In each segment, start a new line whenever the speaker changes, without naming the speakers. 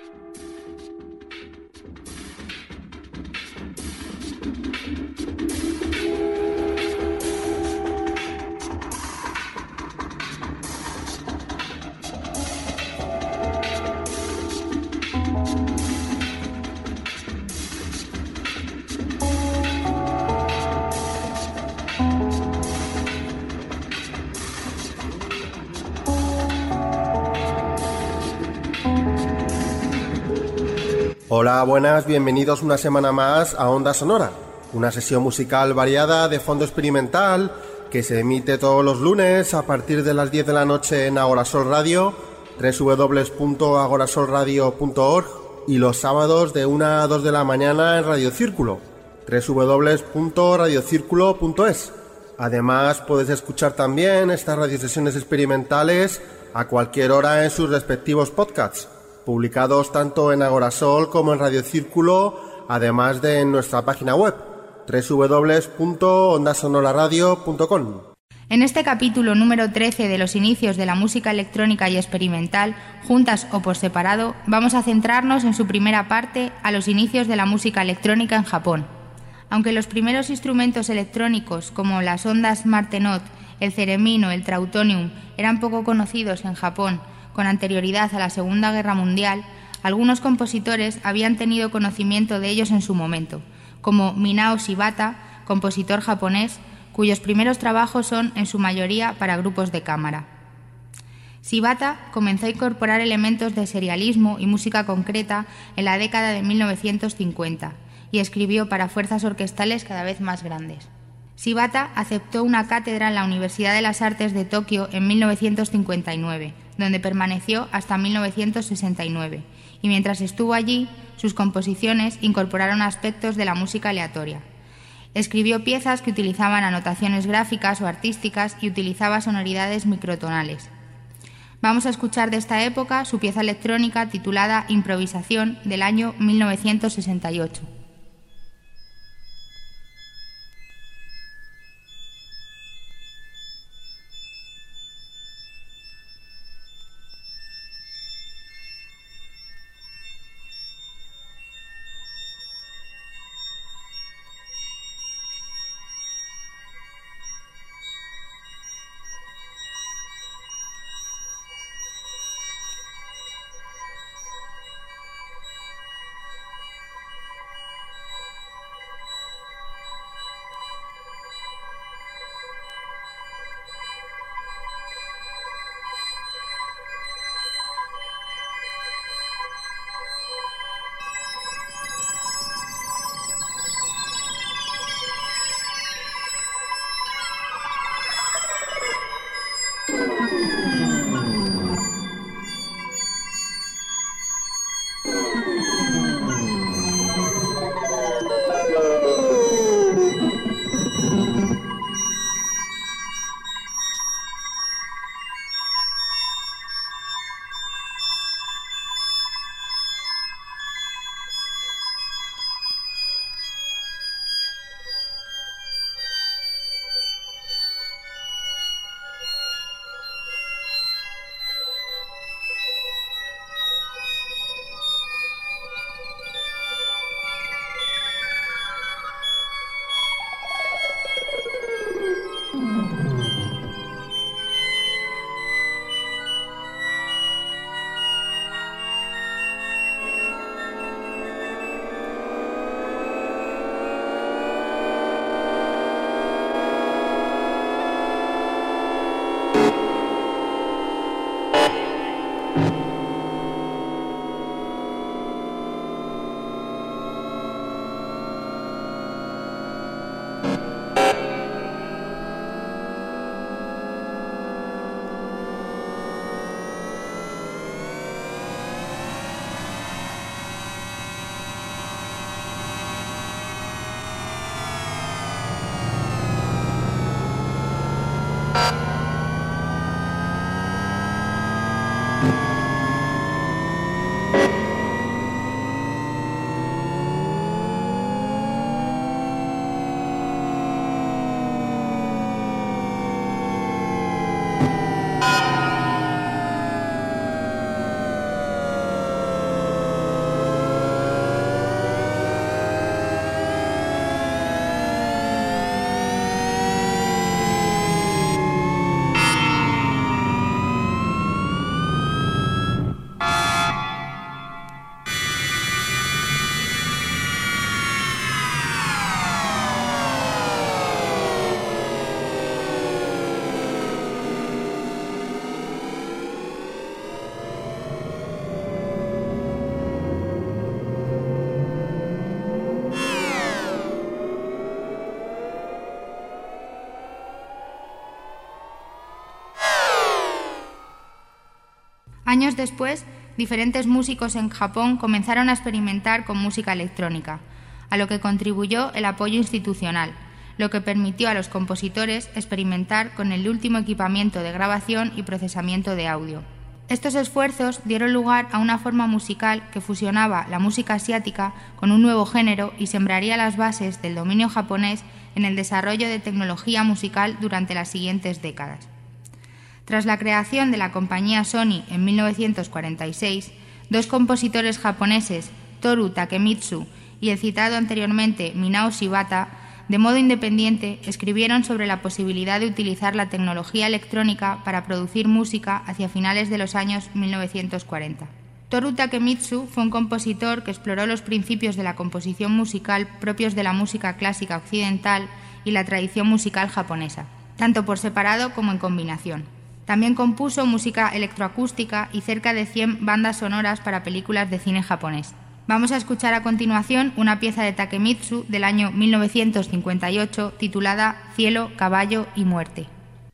Hola, buenas, bienvenidos una semana más a Onda Sonora, una sesión musical variada de fondo experimental que se emite todos los lunes a partir de las 10 de la noche en Agorasol Radio, www.agorasolradio.org, y los sábados de 1 a 2 de la mañana en Radio Círculo, www.radiocirculo.es. Además, puedes escuchar también estas radiosesiones experimentales a cualquier hora en sus respectivos podcasts, publicados tanto en Agorasol como en Radio Círculo, además de en nuestra página web www.ondasonoraradio.com.
En este capítulo número 13 de los inicios de la música electrónica y experimental, juntas o por separado, vamos a centrarnos en su primera parte, a los inicios de la música electrónica en Japón. Aunque los primeros instrumentos electrónicos, como las ondas Martenot, el ceremino, el trautonium, eran poco conocidos en Japón, con anterioridad a la Segunda Guerra Mundial, algunos compositores habían tenido conocimiento de ellos en su momento, como Minao Shibata, compositor japonés, cuyos primeros trabajos son, en su mayoría, para grupos de cámara. Shibata comenzó a incorporar elementos de serialismo y música concreta en la década de 1950 y escribió para fuerzas orquestales cada vez más grandes. Shibata aceptó una cátedra en la Universidad de las Artes de Tokio en 1959, donde permaneció hasta 1969, y mientras estuvo allí, sus composiciones incorporaron aspectos de la música aleatoria. Escribió piezas que utilizaban anotaciones gráficas o artísticas y utilizaba sonoridades microtonales. Vamos a escuchar de esta época su pieza electrónica titulada Improvisación, del año 1968. Años después, diferentes músicos en Japón comenzaron a experimentar con música electrónica, a lo que contribuyó el apoyo institucional, lo que permitió a los compositores experimentar con el último equipamiento de grabación y procesamiento de audio. Estos esfuerzos dieron lugar a una forma musical que fusionaba la música asiática con un nuevo género y sembraría las bases del dominio japonés en el desarrollo de tecnología musical durante las siguientes décadas. Tras la creación de la compañía Sony en 1946, dos compositores japoneses, Toru Takemitsu y el citado anteriormente Minao Shibata, de modo independiente, escribieron sobre la posibilidad de utilizar la tecnología electrónica para producir música hacia finales de los años 1940. Toru Takemitsu fue un compositor que exploró los principios de la composición musical propios de la música clásica occidental y la tradición musical japonesa, tanto por separado como en combinación. También compuso música electroacústica y cerca de 100 bandas sonoras para películas de cine japonés. Vamos a escuchar a continuación una pieza de Takemitsu del año 1958 titulada Cielo, caballo y muerte.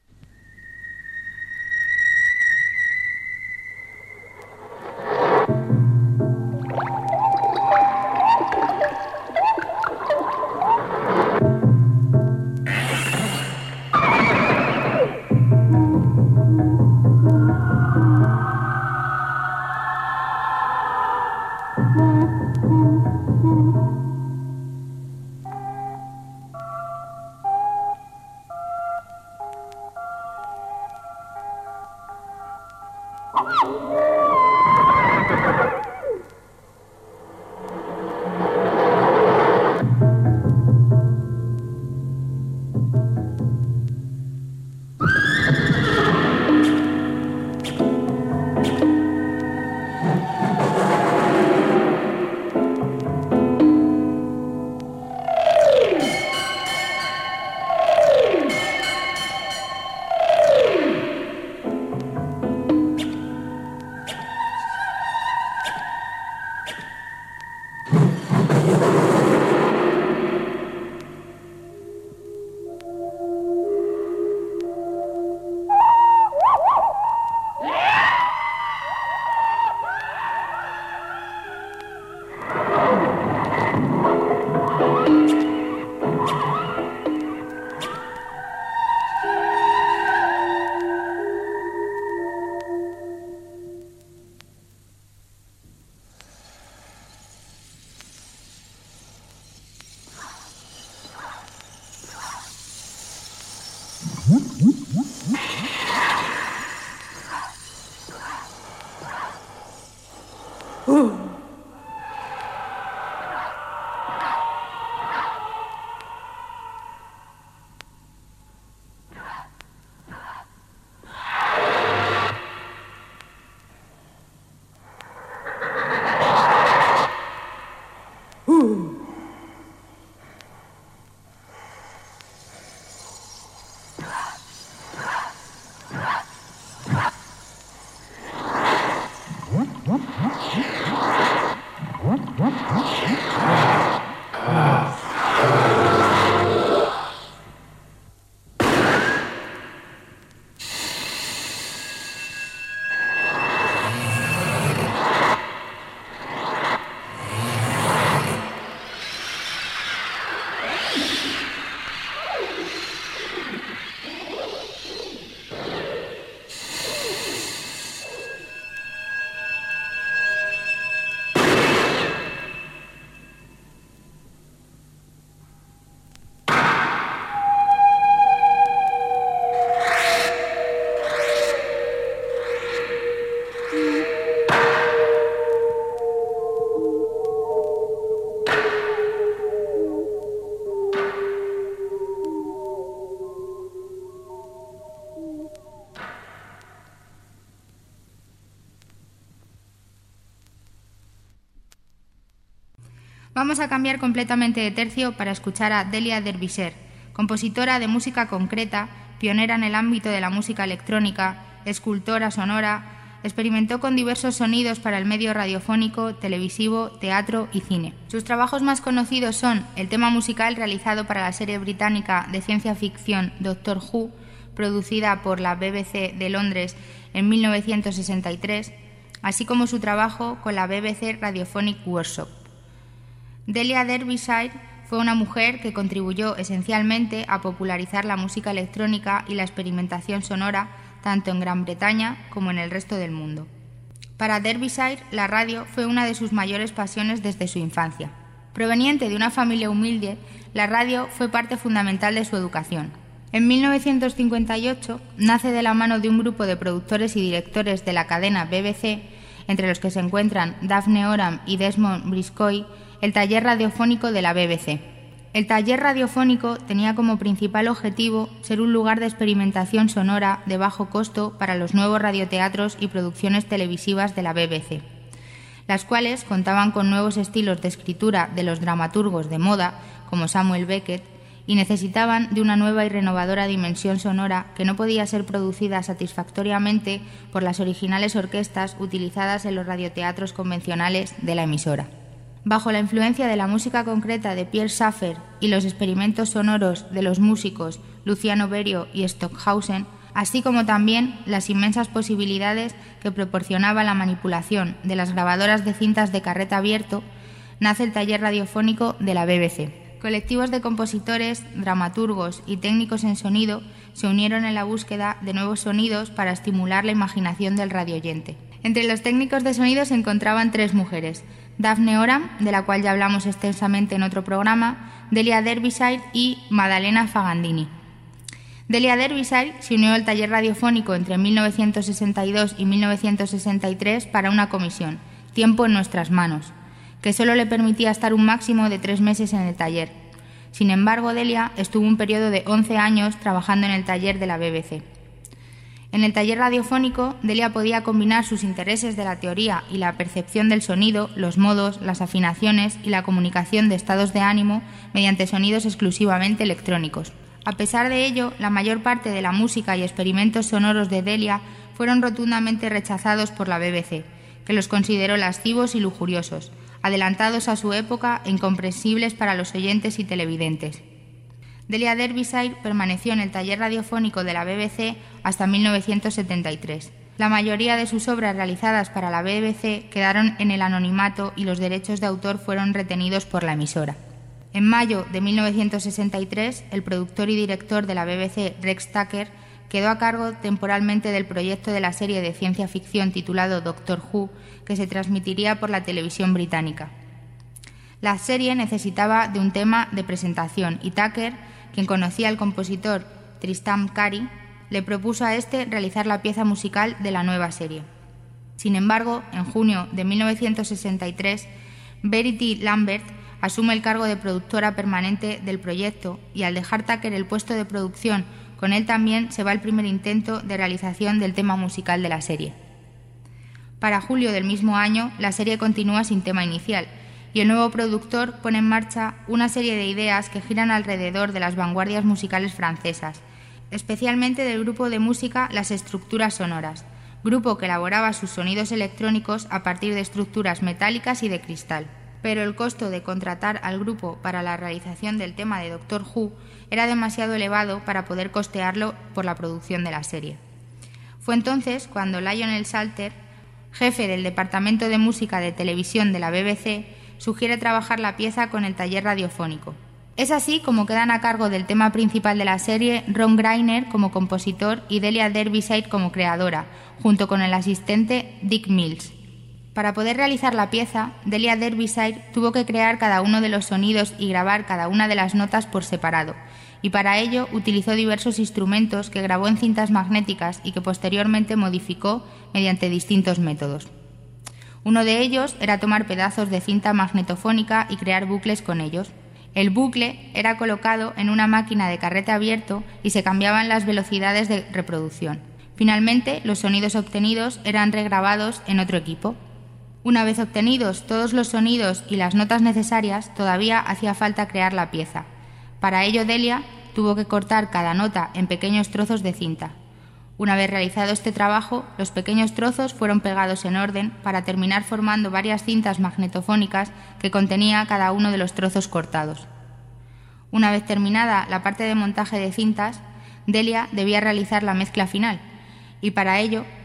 Vamos a cambiar completamente de tercio para escuchar a Delia Derbyshire, compositora de música concreta, pionera en el ámbito de la música electrónica, escultora sonora, experimentó con diversos sonidos para el medio radiofónico, televisivo, teatro y cine. Sus trabajos más conocidos son el tema musical realizado para la serie británica de ciencia ficción Doctor Who, producida por la BBC de Londres en 1963, así como su trabajo con la BBC Radiophonic Workshop. Delia Derbyshire fue una mujer que contribuyó esencialmente a popularizar la música electrónica y la experimentación sonora tanto en Gran Bretaña como en el resto del mundo. Para Derbyshire, la radio fue una de sus mayores pasiones desde su infancia. Proveniente de una familia humilde, la radio fue parte fundamental de su educación. En 1958 nace de la mano de un grupo de productores y directores de la cadena BBC, entre los que se encuentran Daphne Oram y Desmond Briscoe, el taller radiofónico de la BBC. El taller radiofónico tenía como principal objetivo ser un lugar de experimentación sonora de bajo costo para los nuevos radioteatros y producciones televisivas de la BBC, las cuales contaban con nuevos estilos de escritura de los dramaturgos de moda, como Samuel Beckett, y necesitaban de una nueva y renovadora dimensión sonora que no podía ser producida satisfactoriamente por las originales orquestas utilizadas en los radioteatros convencionales de la emisora. Bajo la influencia de la música concreta de Pierre Schaeffer y los experimentos sonoros de los músicos Luciano Berio y Stockhausen, así como también las inmensas posibilidades que proporcionaba la manipulación de las grabadoras de cintas de carrete abierto, nace el taller radiofónico de la BBC. Colectivos de compositores, dramaturgos y técnicos en sonido se unieron en la búsqueda de nuevos sonidos para estimular la imaginación del radioyente. Entre los técnicos de sonido se encontraban 3 mujeres: Daphne Oram, de la cual ya hablamos extensamente en otro programa, Delia Derbyshire y Maddalena Fagandini. Delia Derbyshire se unió al taller radiofónico entre 1962 y 1963 para una comisión, Tiempo en nuestras manos, que solo le permitía estar un máximo de 3 meses en el taller. Sin embargo, Delia estuvo un periodo de 11 años trabajando en el taller de la BBC. En el taller radiofónico, Delia podía combinar sus intereses de la teoría y la percepción del sonido, los modos, las afinaciones y la comunicación de estados de ánimo mediante sonidos exclusivamente electrónicos. A pesar de ello, la mayor parte de la música y experimentos sonoros de Delia fueron rotundamente rechazados por la BBC, que los consideró lascivos y lujuriosos, adelantados a su época e incomprensibles para los oyentes y televidentes. Delia Derbyshire permaneció en el taller radiofónico de la BBC hasta 1973. La mayoría de sus obras realizadas para la BBC quedaron en el anonimato y los derechos de autor fueron retenidos por la emisora. En mayo de 1963, el productor y director de la BBC, Rex Tucker, quedó a cargo temporalmente del proyecto de la serie de ciencia ficción titulado Doctor Who, que se transmitiría por la televisión británica. La serie necesitaba de un tema de presentación y Tucker, quien conocía al compositor Tristram Cary, le propuso a este realizar la pieza musical de la nueva serie. Sin embargo, en junio de 1963, Verity Lambert asume el cargo de productora permanente del proyecto y al dejar Tucker el puesto de producción, con él también se va el primer intento de realización del tema musical de la serie. Para julio del mismo año, la serie continúa sin tema inicial y el nuevo productor pone en marcha una serie de ideas que giran alrededor de las vanguardias musicales francesas, especialmente del grupo de música Las Estructuras Sonoras, grupo que elaboraba sus sonidos electrónicos a partir de estructuras metálicas y de cristal. Pero el costo de contratar al grupo para la realización del tema de Doctor Who era demasiado elevado para poder costearlo por la producción de la serie. Fue entonces cuando Lionel Salter, jefe del departamento de música de televisión de la BBC, sugiere trabajar la pieza con el taller radiofónico. Es así como quedan a cargo del tema principal de la serie Ron Greiner como compositor y Delia Derbyshire como creadora, junto con el asistente Dick Mills. Para poder realizar la pieza, Delia Derbyshire tuvo que crear cada uno de los sonidos y grabar cada una de las notas por separado, y para ello utilizó diversos instrumentos que grabó en cintas magnéticas y que posteriormente modificó mediante distintos métodos. Uno de ellos era tomar pedazos de cinta magnetofónica y crear bucles con ellos. El bucle era colocado en una máquina de carrete abierto y se cambiaban las velocidades de reproducción. Finalmente, los sonidos obtenidos eran regrabados en otro equipo. Una vez obtenidos todos los sonidos y las notas necesarias, todavía hacía falta crear la pieza. Para ello, Delia tuvo que cortar cada nota en pequeños trozos de cinta. Una vez realizado este trabajo, los pequeños trozos fueron pegados en orden para terminar formando varias cintas magnetofónicas que contenía cada uno de los trozos cortados. Una vez terminada la parte de montaje de cintas, Delia debía realizar la mezcla final, y para ello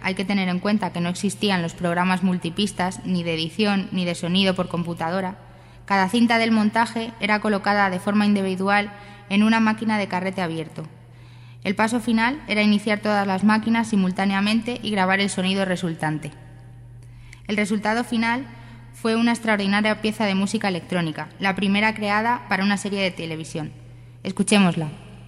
hay que tener en cuenta que no existían los programas multipistas, ni de edición, ni de sonido por computadora, cada cinta del montaje era colocada de forma individual en una máquina de carrete abierto. El paso final era iniciar todas las máquinas simultáneamente y grabar el sonido resultante. El resultado final fue una extraordinaria pieza de música electrónica, la primera creada para una serie de televisión. Escuchémosla.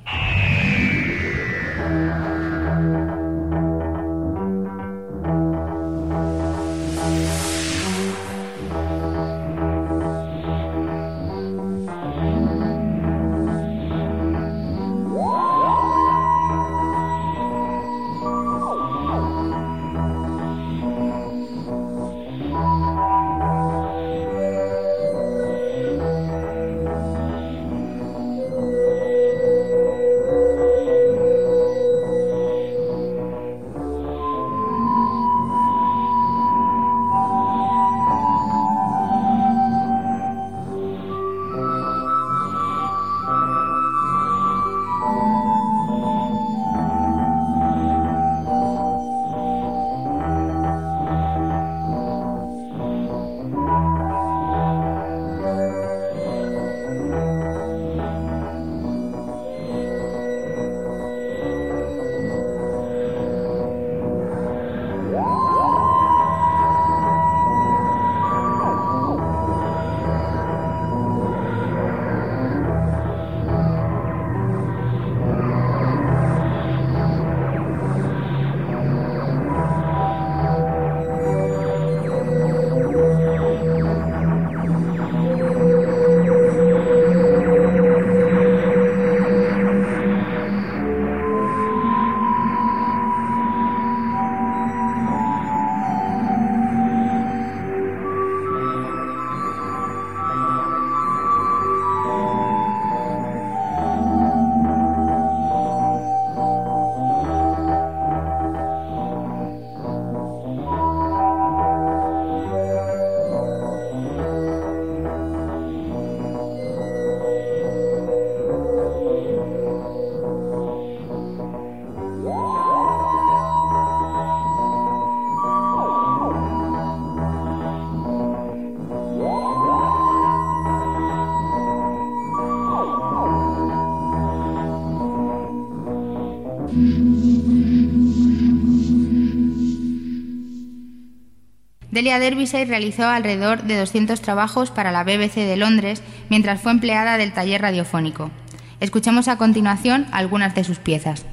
Delia Derbyshire realizó alrededor de 200 trabajos para la BBC de Londres mientras fue empleada del taller radiofónico. Escuchemos a continuación algunas de sus piezas.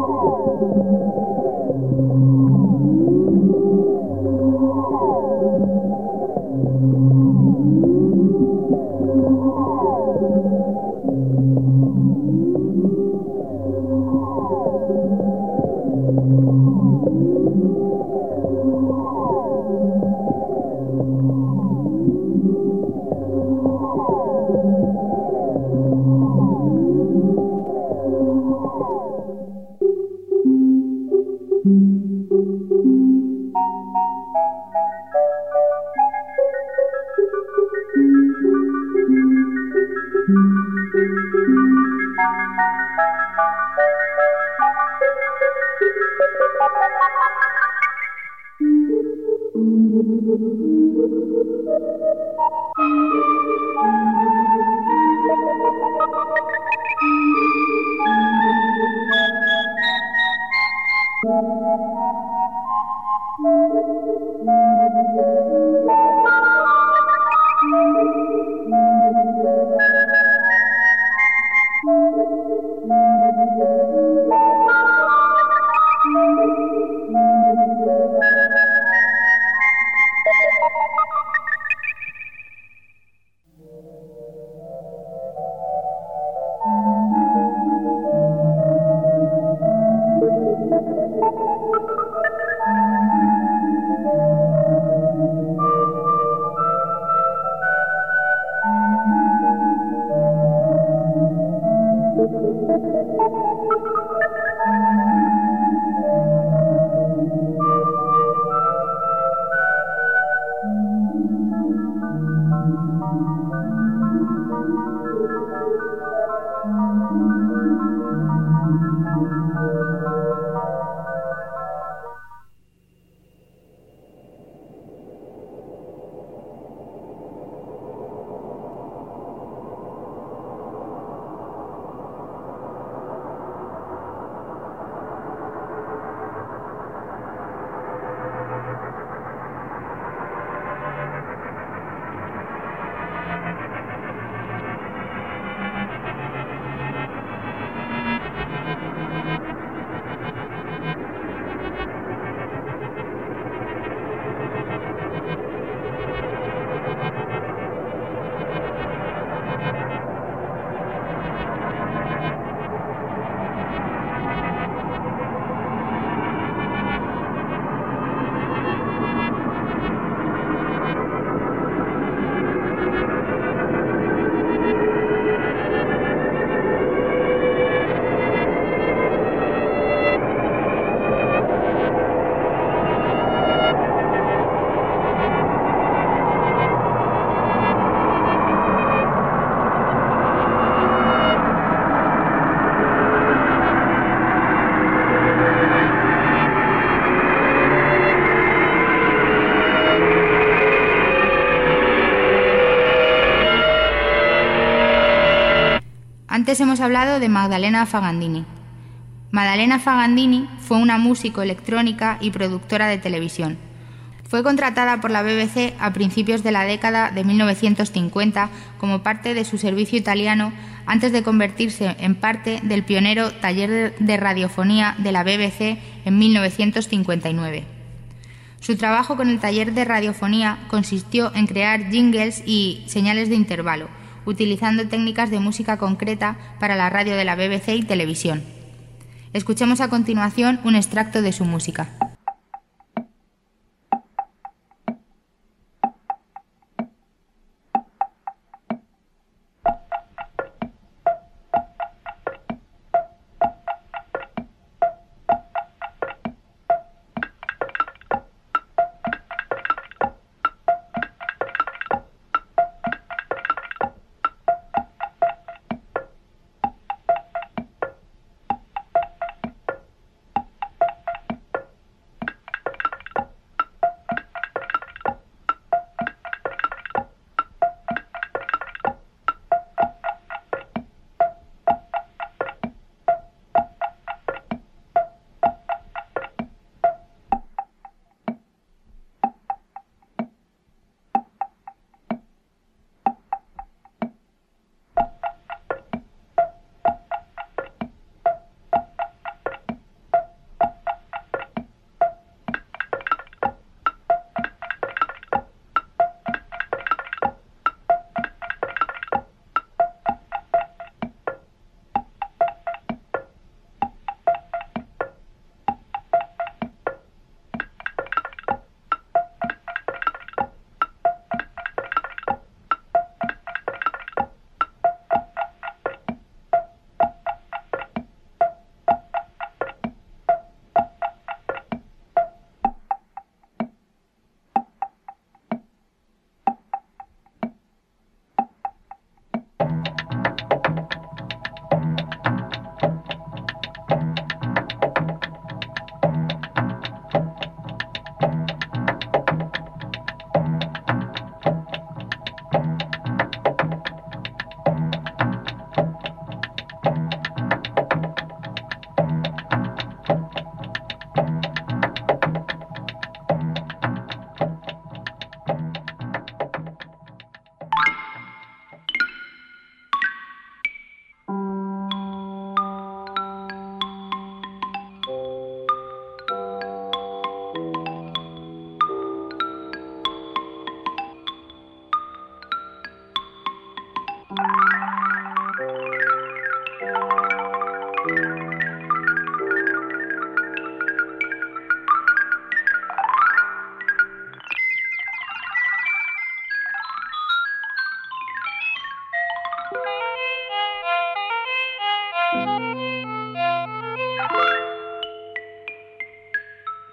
Antes hemos hablado de Maddalena Fagandini. Maddalena Fagandini fue una músico electrónica y productora de televisión. Fue contratada por la BBC a principios de la década de 1950 como parte de su servicio italiano antes de convertirse en parte del pionero taller de radiofonía de la BBC en 1959. Su trabajo con el taller de radiofonía consistió en crear jingles y señales de intervalo, utilizando técnicas de música concreta para la radio de la BBC y televisión. Escuchemos a continuación un extracto de su música.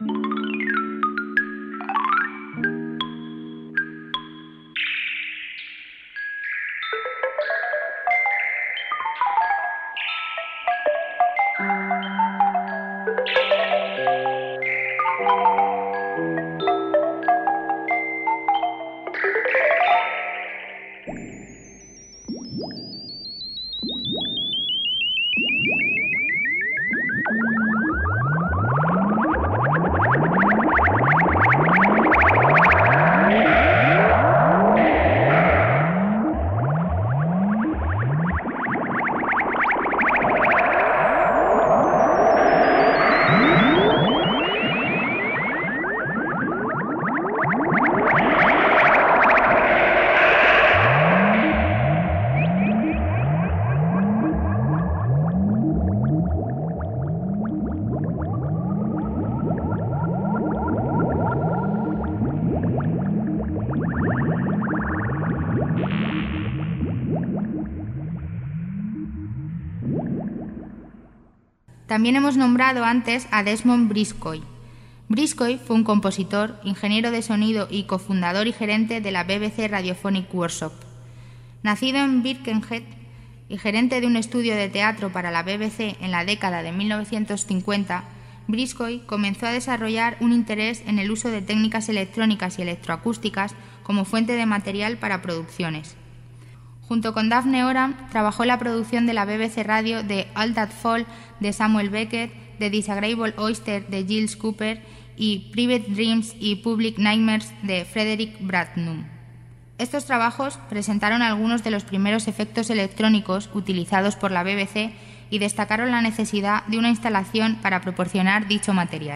También hemos nombrado antes a Desmond Briscoe. Briscoe fue un compositor, ingeniero de sonido y cofundador y gerente de la BBC Radiophonic Workshop. Nacido en Birkenhead y gerente de un estudio de teatro para la BBC en la década de 1950, Briscoe comenzó a desarrollar un interés en el uso de técnicas electrónicas y electroacústicas como fuente de material para producciones. Junto con Daphne Oram, trabajó en la producción de la BBC Radio de All That Fall de Samuel Beckett, The Disagreeable Oyster de Giles Cooper y Private Dreams y Public Nightmares de Frederick Bradnum. Estos trabajos presentaron algunos de los primeros efectos electrónicos utilizados por la BBC y destacaron la necesidad de una instalación para proporcionar dicho material.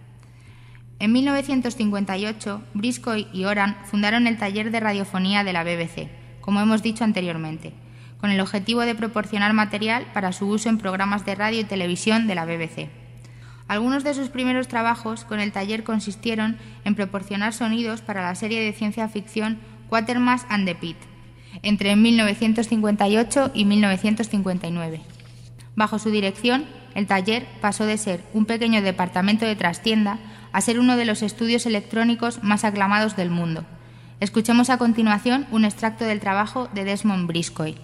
En 1958, Briscoe y Oram fundaron el taller de radiofonía de la BBC, como hemos dicho anteriormente, con el objetivo de proporcionar material para su uso en programas de radio y televisión de la BBC. Algunos de sus primeros trabajos con el taller consistieron en proporcionar sonidos para la serie de ciencia ficción Quatermass and the Pit, entre 1958 y 1959. Bajo su dirección, el taller pasó de ser un pequeño departamento de trastienda a ser uno de los estudios electrónicos más aclamados del mundo. Escuchemos a continuación un extracto del trabajo de Desmond Briscoe.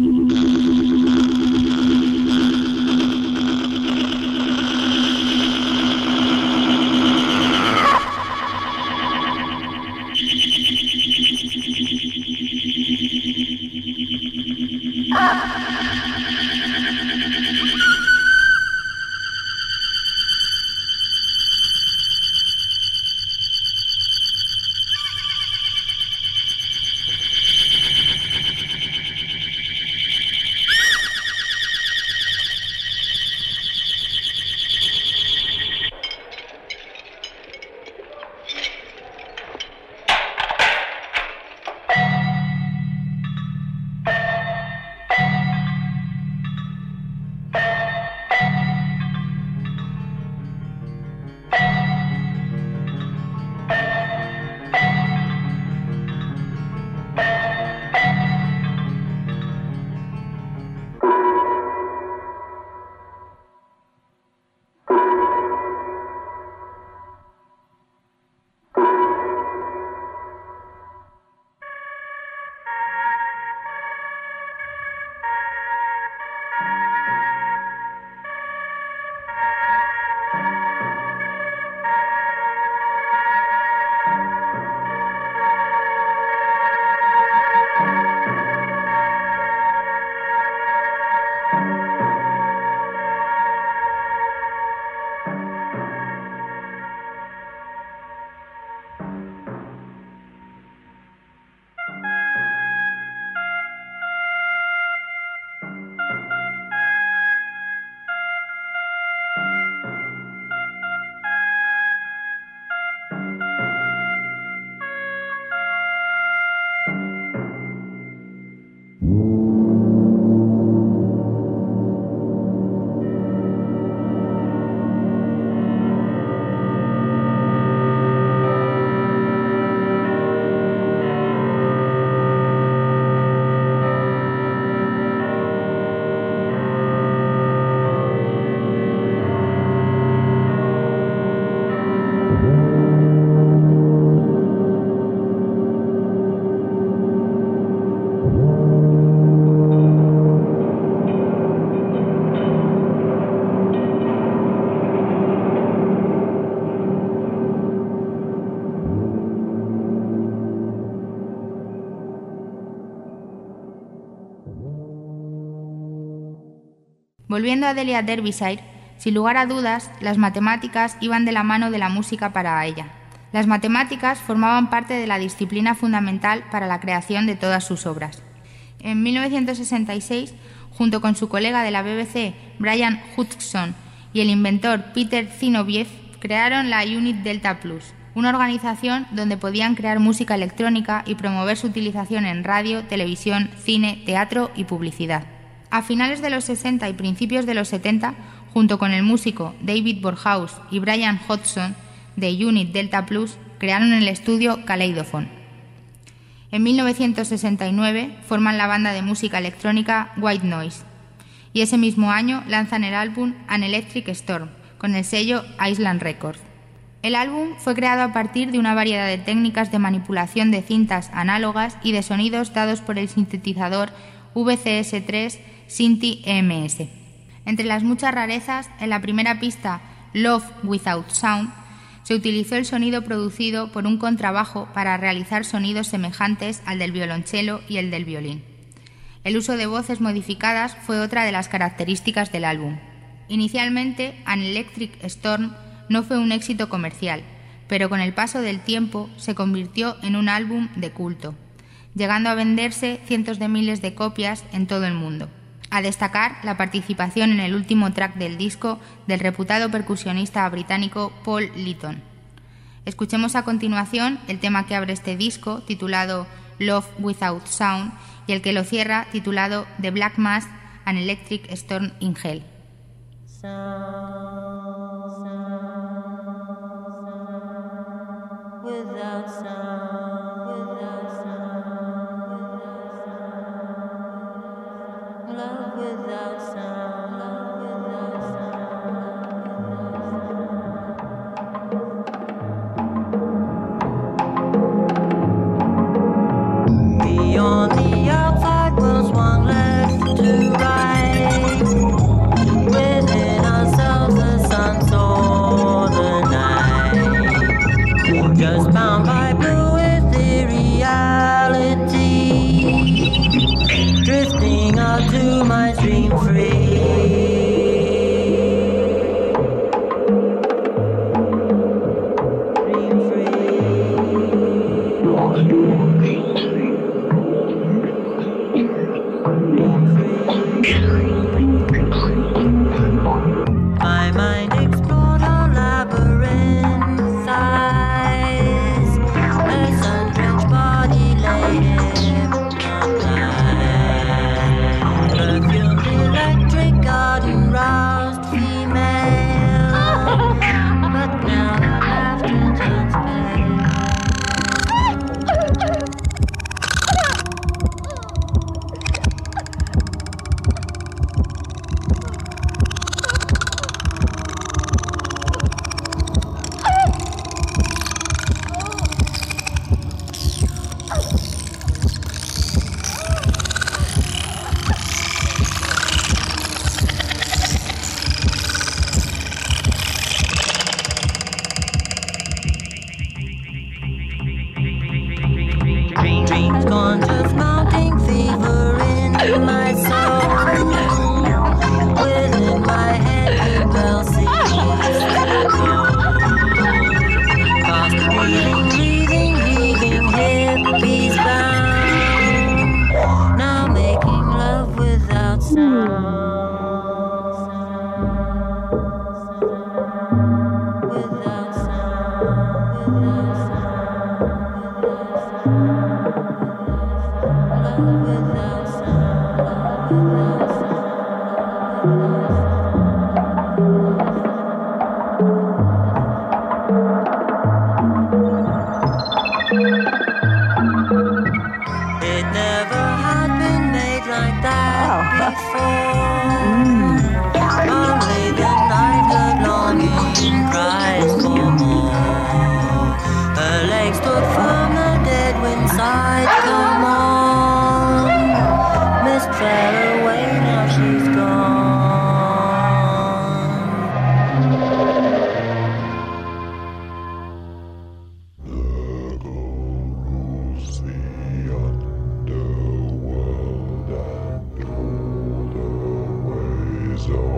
Volviendo a Delia Derbyshire, sin lugar a dudas, las matemáticas iban de la mano de la música para ella. Las matemáticas formaban parte de la disciplina fundamental para la creación de todas sus obras. En 1966, junto con su colega de la BBC, Brian Hodgson, y el inventor Peter Zinoviev, crearon la Unit Delta Plus, una organización donde podían crear música electrónica y promover su utilización en radio, televisión, cine, teatro y publicidad. A finales de los 60 y principios de los 70, junto con el músico David Borhaus y Brian Hodgson de Unit Delta Plus, crearon el estudio Kaleidophone. En 1969 forman la banda de música electrónica White Noise y ese mismo año lanzan el álbum An Electric Storm con el sello Island Records. El álbum fue creado a partir de una variedad de técnicas de manipulación de cintas análogas y de sonidos dados por el sintetizador VCS3 Synthi EMS. Entre las muchas rarezas, en la primera pista, Love Without Sound, se utilizó el sonido producido por un contrabajo para realizar sonidos semejantes al del violonchelo y el del violín. El uso de voces modificadas fue otra de las características del álbum. Inicialmente, An Electric Storm no fue un éxito comercial, pero con el paso del tiempo se convirtió en un álbum de culto, llegando a venderse cientos de miles de copias en todo el mundo. A destacar la participación en el último track del disco del reputado percusionista británico Paul Lytton. Escuchemos a continuación el tema que abre este disco, titulado Love Without Sound, y el que lo cierra, titulado The Black Mass, An Electric Storm in Hell.
Without sound, without sound, love without sound, love without sound. Beyond the outside was one left to right. Within ourselves the sun saw the night. Just bound by blue ethereality, drifting out to my dream free. Dream my mind explored a labyrinth eyes, a sun-drenched body lay hypnotized. Perfumed electric garden roused female, but now her laughter turns pale. Dreams gone, just mounting fever in my soul. Within my head, the bell seems to go. Fast breathing, heaving, hippies bound. Now making love without sound. Without sound, without sound, without sound. Love without sound, love without sound. It never had been made like that before. Only the night had longing cries for more. Her legs stood firm, the dead wind sighed, come on. Mist fell away, now she's gone.
The underworld and all the ways of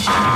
Ah!